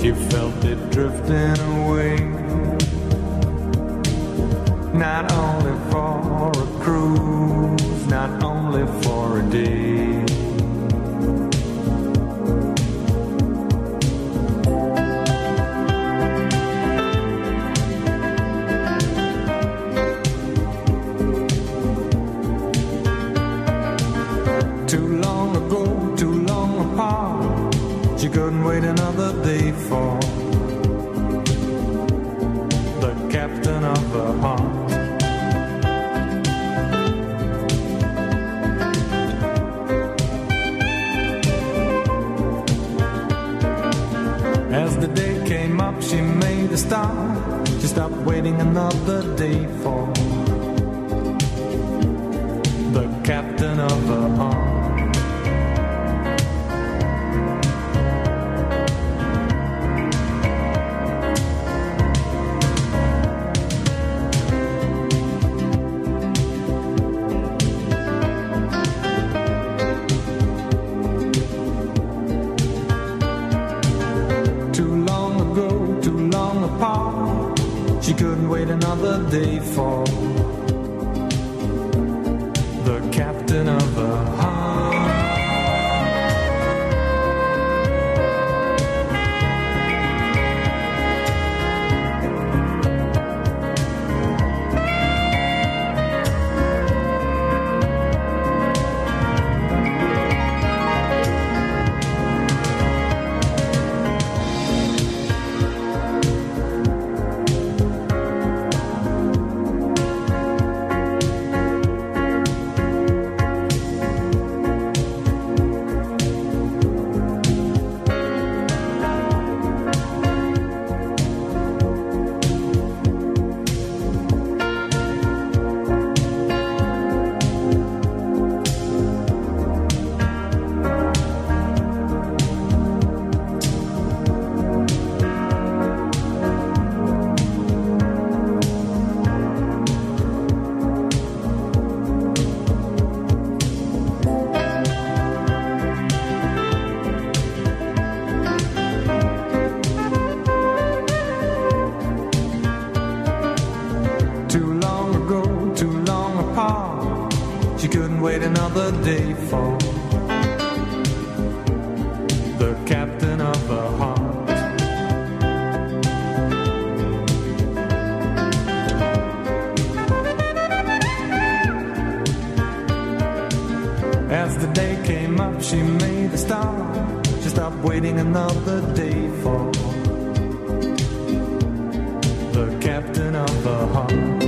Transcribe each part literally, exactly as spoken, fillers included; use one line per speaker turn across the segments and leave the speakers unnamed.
She felt it drifting away, not only for a cruise, not only for a day. Too long ago, too long apart, she couldn't wait another day for the captain of her heart. As the day came up, she made a start. She stopped waiting another day for the captain of her heart. She couldn't wait another day for the captain of her heart. She couldn't wait another day for the captain of her heart. As the day came up, she made a start. She stopped waiting another day for the captain of her heart.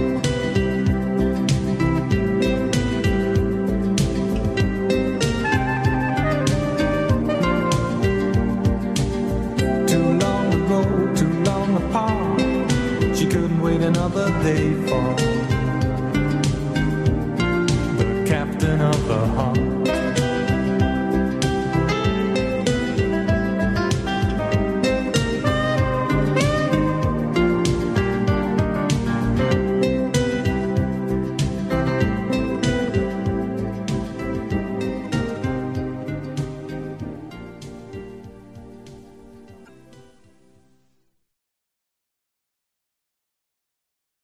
She couldn't wait another day for